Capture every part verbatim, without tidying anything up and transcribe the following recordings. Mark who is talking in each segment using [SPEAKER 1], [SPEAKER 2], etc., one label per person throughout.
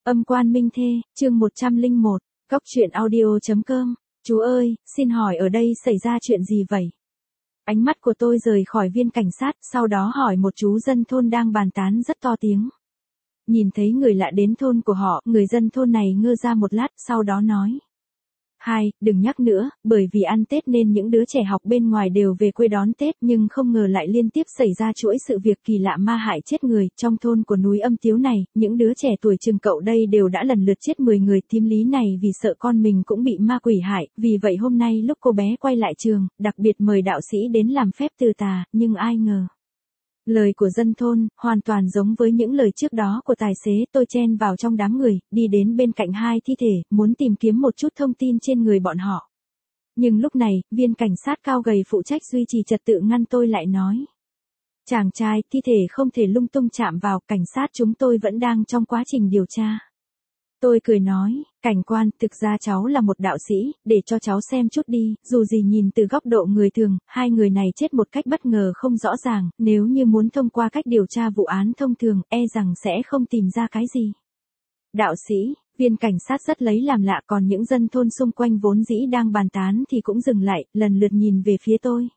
[SPEAKER 1] Âm quan minh thê, chương một trăm lẻ một, góc truyện audio.com. Chú ơi, xin hỏi ở đây xảy ra chuyện gì vậy? Ánh mắt của tôi rời khỏi viên cảnh sát, sau đó hỏi một chú dân thôn đang bàn tán rất to tiếng. Nhìn thấy người lạ đến thôn của họ, người dân thôn này ngơ ra một lát, sau đó nói. Hai, đừng nhắc nữa, bởi vì ăn Tết nên những đứa trẻ học bên ngoài đều về quê đón Tết, nhưng không ngờ lại liên tiếp xảy ra chuỗi sự việc kỳ lạ ma hại chết người. Trong thôn của núi Âm Tiếu này, những đứa trẻ tuổi chừng cậu đây đều đã lần lượt chết mười người. Thím Lý này vì sợ con mình cũng bị ma quỷ hại, vì vậy hôm nay lúc cô bé quay lại trường, đặc biệt mời đạo sĩ đến làm phép trừ tà, nhưng ai ngờ. Lời của dân thôn, hoàn toàn giống với những lời trước đó của tài xế. Tôi chen vào trong đám người, đi đến bên cạnh hai thi thể, muốn tìm kiếm một chút thông tin trên người bọn họ. Nhưng lúc này, viên cảnh sát cao gầy phụ trách duy trì trật tự ngăn tôi lại nói. Chàng trai, thi thể không thể lung tung chạm vào, cảnh sát chúng tôi vẫn đang trong quá trình điều tra. Tôi cười nói, cảnh quan, thực ra cháu là một đạo sĩ, để cho cháu xem chút đi, dù gì nhìn từ góc độ người thường, hai người này chết một cách bất ngờ không rõ ràng, nếu như muốn thông qua cách điều tra vụ án thông thường, e rằng sẽ không tìm ra cái gì. Đạo sĩ, viên cảnh sát rất lấy làm lạ, còn những dân thôn xung quanh vốn dĩ đang bàn tán thì cũng dừng lại, lần lượt nhìn về phía tôi.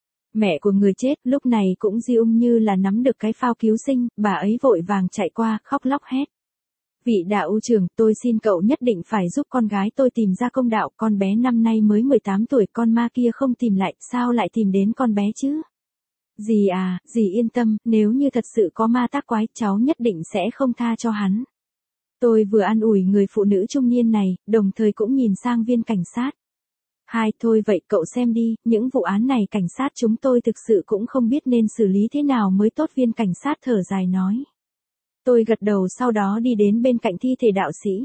[SPEAKER 1] Mẹ của người chết lúc này cũng giung như là nắm được cái phao cứu sinh, bà ấy vội vàng chạy qua, khóc lóc hét. Vị đạo trưởng, tôi xin cậu nhất định phải giúp con gái tôi tìm ra công đạo, con bé năm nay mới mười tám tuổi, con ma kia không tìm lại, sao lại tìm đến con bé chứ? Dì à, dì yên tâm, nếu như thật sự có ma tác quái, cháu nhất định sẽ không tha cho hắn. Tôi vừa an ủi người phụ nữ trung niên này, đồng thời cũng nhìn sang viên cảnh sát. Hai, thôi vậy cậu xem đi, những vụ án này cảnh sát chúng tôi thực sự cũng không biết nên xử lý thế nào mới tốt, viên cảnh sát thở dài nói. Tôi gật đầu sau đó đi đến bên cạnh thi thể đạo sĩ.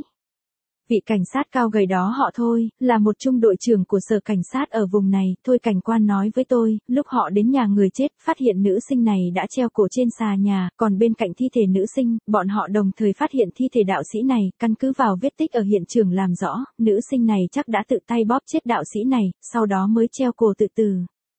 [SPEAKER 1] Vị cảnh sát cao gầy đó họ Thôi, là một trung đội trưởng của sở cảnh sát ở vùng này. Thôi cảnh quan nói với tôi, lúc họ đến nhà người chết, phát hiện nữ sinh này đã treo cổ trên xà nhà, còn bên cạnh thi thể nữ sinh, bọn họ đồng thời phát hiện thi thể đạo sĩ này, căn cứ vào vết tích ở hiện trường làm rõ, nữ sinh này chắc đã tự tay bóp chết đạo sĩ này, sau đó mới treo cổ tự tử.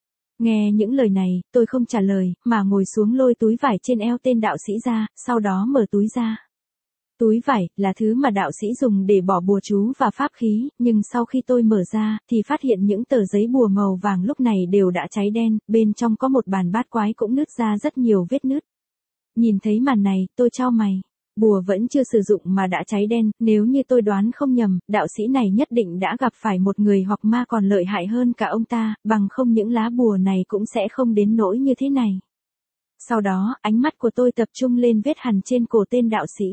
[SPEAKER 1] Nghe những lời này, tôi không trả lời, mà ngồi xuống lôi túi vải trên eo tên đạo sĩ ra, sau đó mở túi ra. Túi vải, là thứ mà đạo sĩ dùng để bỏ bùa chú và pháp khí, nhưng sau khi tôi mở ra, thì phát hiện những tờ giấy bùa màu vàng lúc này đều đã cháy đen, bên trong có một bàn bát quái cũng nứt ra rất nhiều vết nứt. Nhìn thấy màn này, tôi chau mày. Bùa vẫn chưa sử dụng mà đã cháy đen, nếu như tôi đoán không nhầm, đạo sĩ này nhất định đã gặp phải một người hoặc ma còn lợi hại hơn cả ông ta, bằng không những lá bùa này cũng sẽ không đến nỗi như thế này. Sau đó, ánh mắt của tôi tập trung lên vết hằn trên cổ tên đạo sĩ.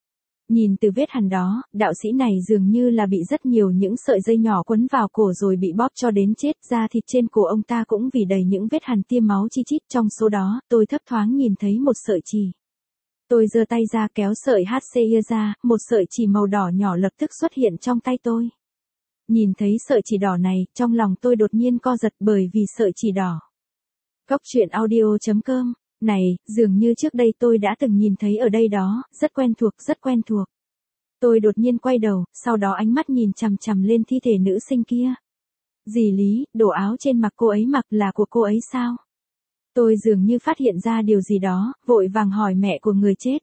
[SPEAKER 1] Nhìn từ vết hằn đó, đạo sĩ này dường như là bị rất nhiều những sợi dây nhỏ quấn vào cổ rồi bị bóp cho đến chết, da thịt trên cổ ông ta cũng vì đầy những vết hằn tiêm máu chi chít, trong số đó, tôi thấp thoáng nhìn thấy một sợi chì. Tôi giơ tay ra kéo sợi hát xê i ra, một sợi chỉ màu đỏ nhỏ lập tức xuất hiện trong tay tôi. Nhìn thấy sợi chỉ đỏ này, trong lòng tôi đột nhiên co giật bởi vì sợi chỉ đỏ. Góc truyện audio.com, này, dường như trước đây tôi đã từng nhìn thấy ở đây đó, rất quen thuộc, rất quen thuộc. Tôi đột nhiên quay đầu, sau đó ánh mắt nhìn chằm chằm lên thi thể nữ sinh kia. Dì Lý, đồ áo trên mặc cô ấy mặc là của cô ấy sao? Tôi dường như phát hiện ra điều gì đó, vội vàng hỏi mẹ của người chết.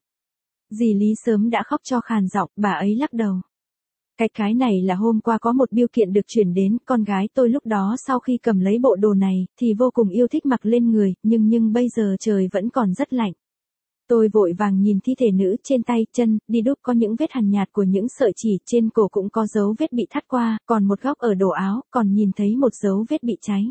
[SPEAKER 1] Dì Lý sớm đã khóc cho khàn giọng, bà ấy lắc đầu. Cái cái này là hôm qua có một bưu kiện được chuyển đến, con gái tôi lúc đó sau khi cầm lấy bộ đồ này, thì vô cùng yêu thích mặc lên người, nhưng nhưng bây giờ trời vẫn còn rất lạnh. Tôi vội vàng nhìn thi thể nữ, trên tay, chân, đi đúc có những vết hằn nhạt của những sợi chỉ, trên cổ cũng có dấu vết bị thắt qua, còn một góc ở đồ áo, còn nhìn thấy một dấu vết bị cháy.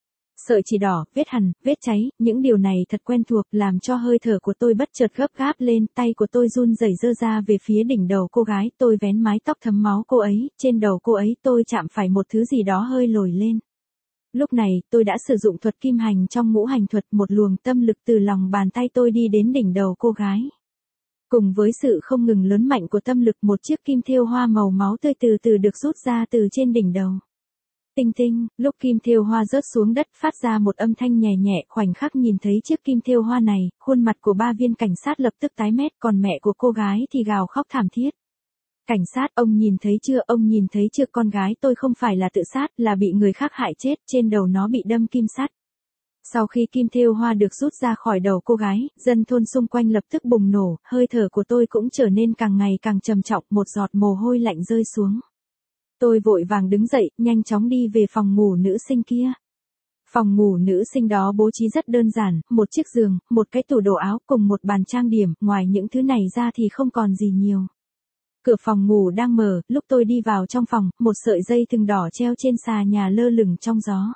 [SPEAKER 1] Sợi chỉ đỏ, vết hằn, vết cháy, những điều này thật quen thuộc, làm cho hơi thở của tôi bất chợt gấp gáp lên, tay của tôi run rẩy giơ ra về phía đỉnh đầu cô gái, tôi vén mái tóc thấm máu cô ấy, trên đầu cô ấy tôi chạm phải một thứ gì đó hơi lồi lên. Lúc này, tôi đã sử dụng thuật kim hành trong ngũ hành thuật, một luồng tâm lực từ lòng bàn tay tôi đi đến đỉnh đầu cô gái. Cùng với sự không ngừng lớn mạnh của tâm lực, một chiếc kim thêu hoa màu máu tươi từ từ được rút ra từ trên đỉnh đầu. Tinh tinh, lúc kim thêu hoa rớt xuống đất phát ra một âm thanh nhẹ nhẹ, khoảnh khắc nhìn thấy chiếc kim thêu hoa này, khuôn mặt của ba viên cảnh sát lập tức tái mét, còn mẹ của cô gái thì gào khóc thảm thiết. Cảnh sát, ông nhìn thấy chưa, ông nhìn thấy chưa, con gái tôi không phải là tự sát, là bị người khác hại chết, trên đầu nó bị đâm kim sắt. Sau khi kim thêu hoa được rút ra khỏi đầu cô gái, dân thôn xung quanh lập tức bùng nổ, hơi thở của tôi cũng trở nên càng ngày càng trầm trọng, một giọt mồ hôi lạnh rơi xuống. Tôi vội vàng đứng dậy, nhanh chóng đi về phòng ngủ nữ sinh kia. Phòng ngủ nữ sinh đó bố trí rất đơn giản, một chiếc giường, một cái tủ đồ áo cùng một bàn trang điểm, ngoài những thứ này ra thì không còn gì nhiều. Cửa phòng ngủ đang mở, lúc tôi đi vào trong phòng, một sợi dây thừng đỏ treo trên xà nhà lơ lửng trong gió.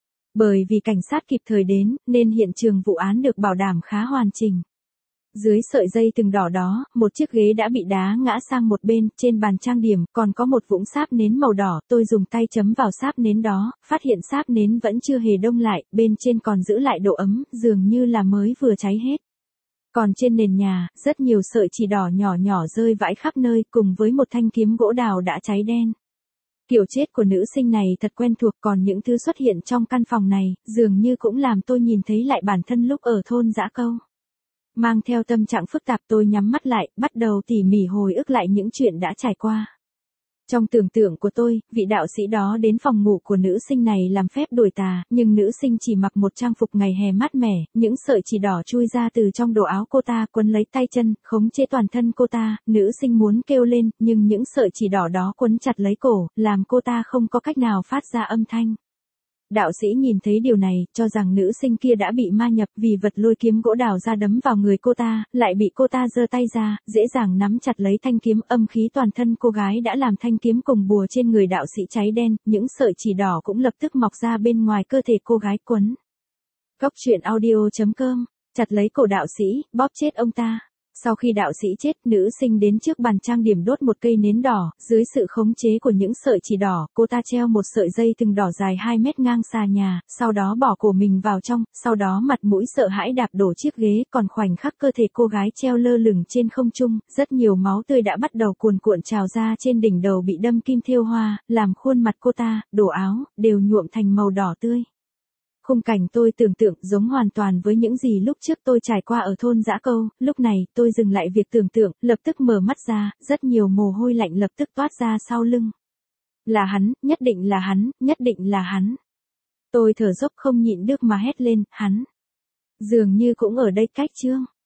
[SPEAKER 1] Bởi vì cảnh sát kịp thời đến, nên hiện trường vụ án được bảo đảm khá hoàn chỉnh. Dưới sợi dây thừng đỏ đó, một chiếc ghế đã bị đá ngã sang một bên, trên bàn trang điểm, còn có một vũng sáp nến màu đỏ, tôi dùng tay chấm vào sáp nến đó, phát hiện sáp nến vẫn chưa hề đông lại, bên trên còn giữ lại độ ấm, dường như là mới vừa cháy hết. Còn trên nền nhà, rất nhiều sợi chỉ đỏ nhỏ nhỏ rơi vãi khắp nơi, cùng với một thanh kiếm gỗ đào đã cháy đen. Kiểu chết của nữ sinh này thật quen thuộc, còn những thứ xuất hiện trong căn phòng này, dường như cũng làm tôi nhìn thấy lại bản thân lúc ở thôn Dã Câu. Mang theo tâm trạng phức tạp tôi nhắm mắt lại, bắt đầu tỉ mỉ hồi ức lại những chuyện đã trải qua. Trong tưởng tượng của tôi, vị đạo sĩ đó đến phòng ngủ của nữ sinh này làm phép đuổi tà, nhưng nữ sinh chỉ mặc một trang phục ngày hè mát mẻ, những sợi chỉ đỏ chui ra từ trong đồ áo cô ta, quấn lấy tay chân, khống chế toàn thân cô ta, nữ sinh muốn kêu lên, nhưng những sợi chỉ đỏ đó quấn chặt lấy cổ, làm cô ta không có cách nào phát ra âm thanh. Đạo sĩ nhìn thấy điều này, cho rằng nữ sinh kia đã bị ma nhập vì vật lôi kiếm gỗ đào ra đấm vào người cô ta, lại bị cô ta giơ tay ra, dễ dàng nắm chặt lấy thanh kiếm, âm khí toàn thân cô gái đã làm thanh kiếm cùng bùa trên người đạo sĩ cháy đen, những sợi chỉ đỏ cũng lập tức mọc ra bên ngoài cơ thể cô gái quấn. Góc truyện audio chấm com, chặt lấy cổ đạo sĩ, bóp chết ông ta. Sau khi đạo sĩ chết, nữ sinh đến trước bàn trang điểm đốt một cây nến đỏ, dưới sự khống chế của những sợi chỉ đỏ, cô ta treo một sợi dây thừng đỏ dài hai mét ngang xà nhà, sau đó bỏ cổ mình vào trong, sau đó mặt mũi sợ hãi đạp đổ chiếc ghế, còn khoảnh khắc cơ thể cô gái treo lơ lửng trên không trung, rất nhiều máu tươi đã bắt đầu cuồn cuộn trào ra trên đỉnh đầu bị đâm kim thêu hoa, làm khuôn mặt cô ta, đồ áo, đều nhuộm thành màu đỏ tươi. Khung cảnh tôi tưởng tượng giống hoàn toàn với những gì lúc trước tôi trải qua ở thôn Dã Câu, lúc này tôi dừng lại việc tưởng tượng, lập tức mở mắt ra, rất nhiều mồ hôi lạnh lập tức toát ra sau lưng. Là hắn, nhất định là hắn, nhất định là hắn. Tôi thở dốc không nhịn được mà hét lên, hắn. Dường như cũng ở đây cách chương.